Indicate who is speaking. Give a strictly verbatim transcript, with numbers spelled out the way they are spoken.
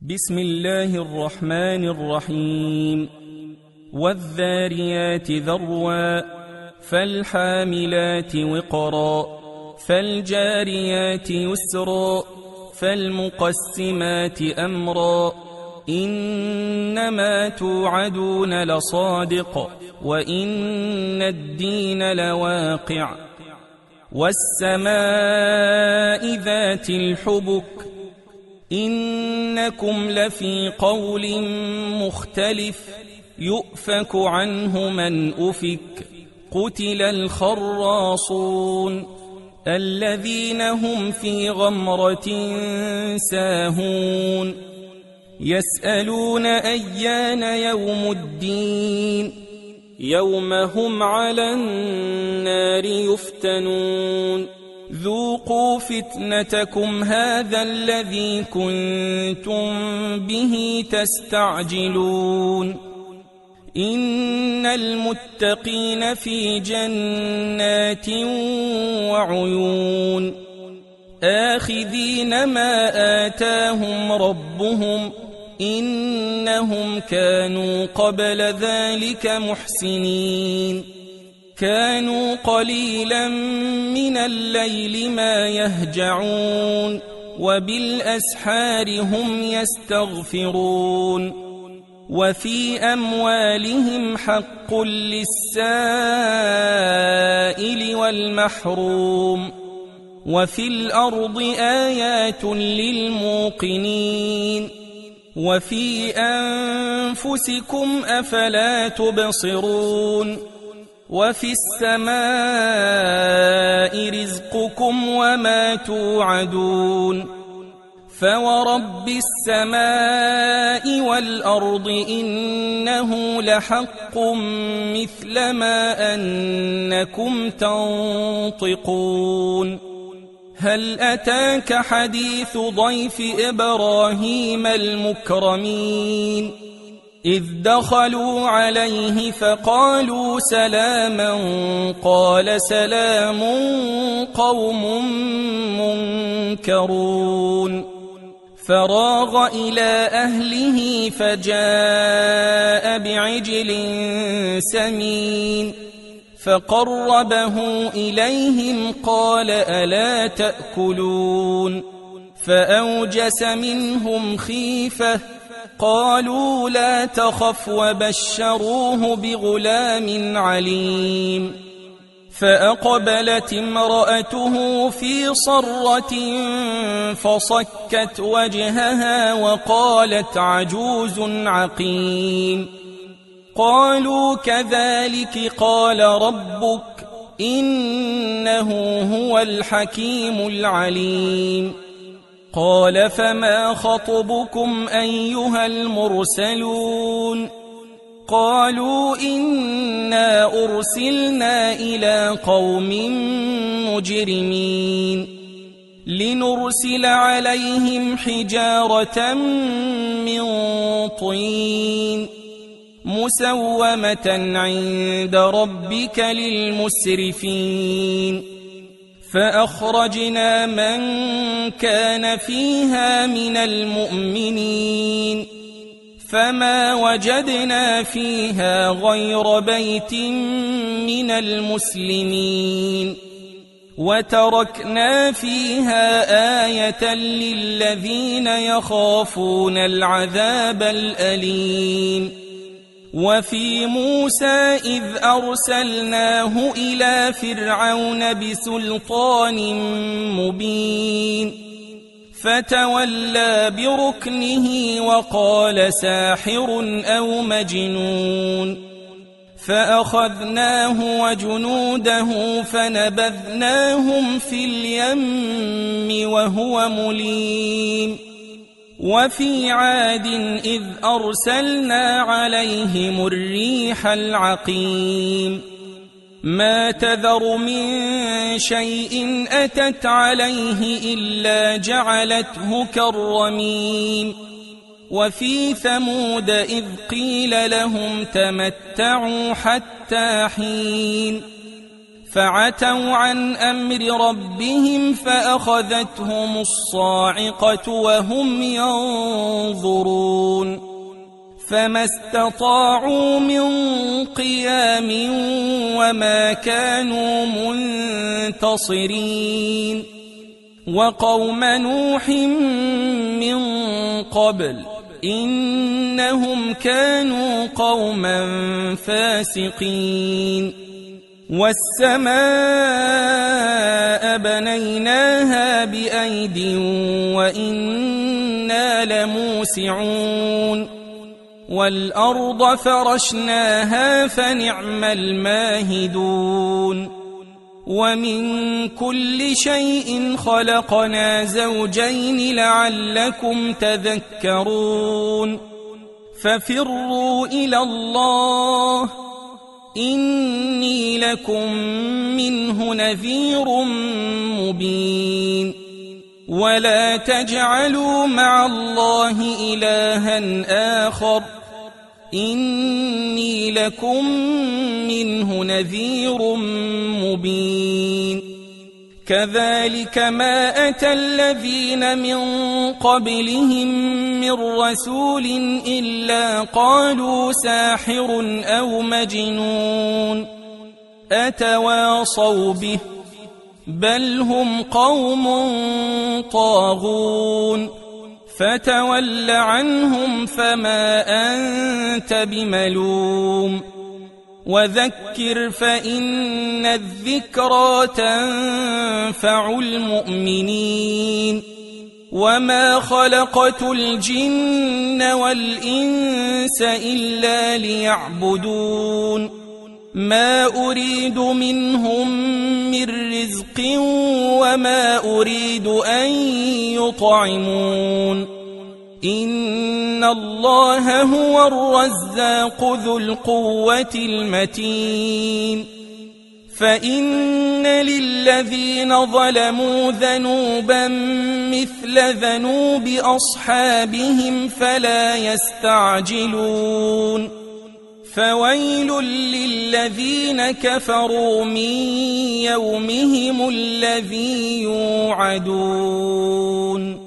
Speaker 1: بسم الله الرحمن الرحيم. والذاريات ذروا فالحاملات وقرا فالجاريات يسرا فالمقسمات أمرا إنما توعدون لصادق وإن الدين لواقع والسماء ذات الحبك إنكم لفي قول مختلف يؤفك عنه من أفك قتل الخراصون الذين هم في غمرة ساهون يسألون أيان يوم الدين يوم هم على النار يفتنون ذوقوا فتنتكم هذا الذي كنتم به تستعجلون إن المتقين في جنات وعيون آخذين ما آتاهم ربهم إنهم كانوا قبل ذلك محسنين كانوا قليلا من الليل ما يهجعون وبالأسحار هم يستغفرون وفي أموالهم حق للسائل والمحروم وفي الأرض آيات للموقنين وفي أنفسكم أفلا تبصرون وفي السماء رزقكم وما توعدون فورب السماء والأرض إنه لحق مثل ما أنكم تنطقون هل أتاك حديث ضيف إبراهيم المكرمين إذ دخلوا عليه فقالوا سلاما قال سلام قوم منكرون فراغ إلى أهله فجاء بعجل سمين فقربه إليهم قال ألا تأكلون فأوجس منهم خيفة قالوا لا تخف وبشروه بغلام عليم فأقبلت امرأته في صرة فصكت وجهها وقالت عجوز عقيم قالوا كذلك قال ربك إنه هو الحكيم العليم قال فما خطبكم أيها المرسلون قالوا إنا أرسلنا إلى قوم مجرمين لنرسل عليهم حجارة من طين مسومة عند ربك للمسرفين فأخرجنا من كان فيها من المؤمنين فما وجدنا فيها غير بيت من المسلمين وتركنا فيها آية للذين يخافون العذاب الأليم وفي موسى إذ أرسلناه إلى فرعون بسلطان مبين فتولى بركنه وقال ساحر أو مجنون فأخذناه وجنوده فنبذناهم في اليم وهو مليم وفي عاد إذ أرسلنا عليهم الريح العقيم ما تذر من شيء أتت عليه إلا جعلته كالرميم وفي ثمود إذ قيل لهم تمتعوا حتى حين فعتوا عن أمر ربهم فأخذتهم الصاعقة وهم ينظرون فما استطاعوا من قيام وما كانوا منتصرين وقوم نوح من قبل إنهم كانوا قوما فاسقين والسماء بنيناها بأيد وإنا لموسعون والأرض فرشناها فنعم الماهدون ومن كل شيء خلقنا زوجين لعلكم تذكرون ففروا إلى الله إني لكم منه نذير مبين ولا تجعلوا مع الله إلها آخر إني لكم منه نذير مبين كذلك ما أتى الذين من قبلهم من رسول إلا قالوا ساحر أو مجنون أتواصوا به بل هم قوم طاغون فتول عنهم فما أنت بملوم وذكر فإن الذكرى تنفع المؤمنين وما خلقت الجن والإنس إلا ليعبدون ما أريد منهم من رزق وما أريد أن يطعمون إن الله هو الرزاق ذو القوة المتين فإن للذين ظلموا ذنوبا مثل ذنوب أصحابهم فلا يستعجلون فويل للذين كفروا من يومهم الذي يوعدون